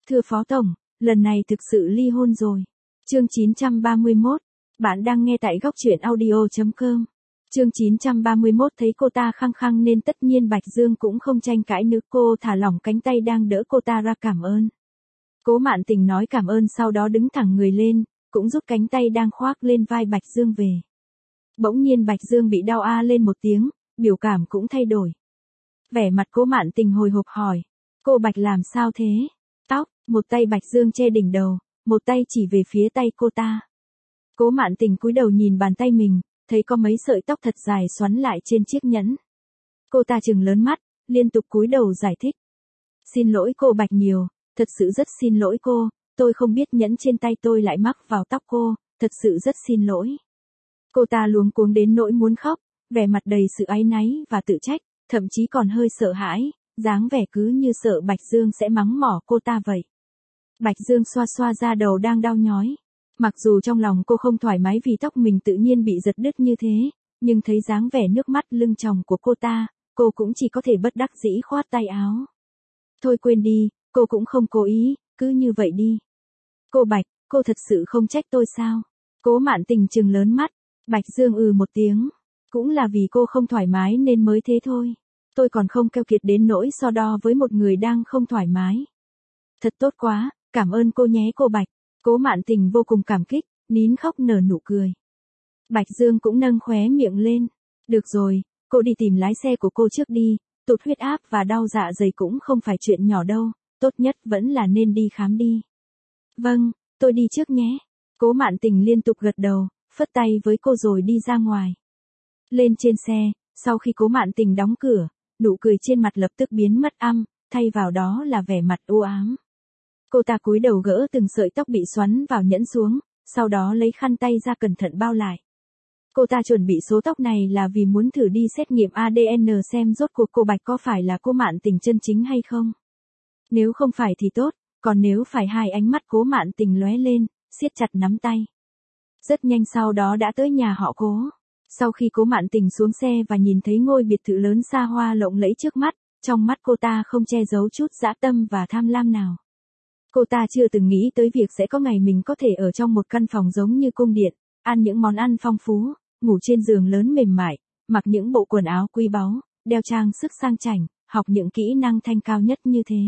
Thưa Phó Tổng, lần này thực sự ly hôn rồi. Chương 931. Bạn đang nghe tại góc truyện audio.com. Chương 931 thấy cô ta khăng khăng nên tất nhiên Bạch Dương cũng không tranh cãi nữa, cô thả lỏng cánh tay đang đỡ cô ta ra cảm ơn. Cố Mạn Tình nói cảm ơn sau đó đứng thẳng người lên, cũng rút cánh tay đang khoác lên vai Bạch Dương về. Bỗng nhiên Bạch Dương bị đau a lên một tiếng, biểu cảm cũng thay đổi. Vẻ mặt Cố Mạn Tình hồi hộp hỏi, cô Bạch làm sao thế? Tóc, một tay Bạch Dương che đỉnh đầu, một tay chỉ về phía tay cô ta. Cố Mạn Tình cúi đầu nhìn bàn tay mình, thấy có mấy sợi tóc thật dài xoắn lại trên chiếc nhẫn. Cô ta trừng lớn mắt, liên tục cúi đầu giải thích. Xin lỗi cô Bạch nhiều, thật sự rất xin lỗi cô, tôi không biết nhẫn trên tay tôi lại mắc vào tóc cô, thật sự rất xin lỗi. Cô ta luống cuống đến nỗi muốn khóc, vẻ mặt đầy sự áy náy và tự trách, thậm chí còn hơi sợ hãi, dáng vẻ cứ như sợ Bạch Dương sẽ mắng mỏ cô ta vậy. Bạch Dương xoa xoa da đầu đang đau nhói. Mặc dù trong lòng cô không thoải mái vì tóc mình tự nhiên bị giật đứt như thế, nhưng thấy dáng vẻ nước mắt lưng tròng của cô ta, cô cũng chỉ có thể bất đắc dĩ khoát tay áo. Thôi quên đi, cô cũng không cố ý, cứ như vậy đi. Cô Bạch, cô thật sự không trách tôi sao? Cố Mạn Tình trừng lớn mắt. Bạch Dương một tiếng. Cũng là vì cô không thoải mái nên mới thế thôi. Tôi còn không keo kiệt đến nỗi so đo với một người đang không thoải mái. Thật tốt quá, cảm ơn cô nhé cô Bạch. Cố Mạn Tình vô cùng cảm kích, nín khóc nở nụ cười. Bạch Dương cũng nâng khóe miệng lên. Được rồi, cô đi tìm lái xe của cô trước đi, tụt huyết áp và đau dạ dày cũng không phải chuyện nhỏ đâu, tốt nhất vẫn là nên đi khám đi. Vâng, tôi đi trước nhé. Cố Mạn Tình liên tục gật đầu, phất tay với cô rồi đi ra ngoài. Lên trên xe, sau khi Cố Mạn Tình đóng cửa, nụ cười trên mặt lập tức biến mất thay vào đó là vẻ mặt u ám. Cô ta cúi đầu gỡ từng sợi tóc bị xoắn vào nhẫn xuống, sau đó lấy khăn tay ra cẩn thận bao lại. Cô ta chuẩn bị số tóc này là vì muốn thử đi xét nghiệm ADN xem rốt cuộc cô Bạch có phải là Cố Mạn Tình chân chính hay không. Nếu không phải thì tốt, còn nếu phải hai ánh mắt Cố Mạn Tình lóe lên, siết chặt nắm tay. Rất nhanh sau đó đã tới nhà họ Cố. Sau khi Cố Mạn Tình xuống xe và nhìn thấy ngôi biệt thự lớn xa hoa lộng lẫy trước mắt, trong mắt cô ta không che giấu chút dã tâm và tham lam nào. Cô ta chưa từng nghĩ tới việc sẽ có ngày mình có thể ở trong một căn phòng giống như cung điện, ăn những món ăn phong phú, ngủ trên giường lớn mềm mại, mặc những bộ quần áo quý báu, đeo trang sức sang chảnh, học những kỹ năng thanh cao nhất như thế.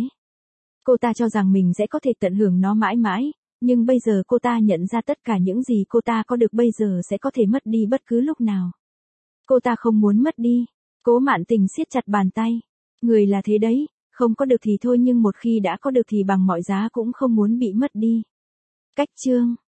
Cô ta cho rằng mình sẽ có thể tận hưởng nó mãi mãi, nhưng bây giờ cô ta nhận ra tất cả những gì cô ta có được bây giờ sẽ có thể mất đi bất cứ lúc nào. Cô ta không muốn mất đi. Cố Mạn Tình siết chặt bàn tay. Người là thế đấy, không có được thì thôi nhưng một khi đã có được thì bằng mọi giá cũng không muốn bị mất đi. Cách chương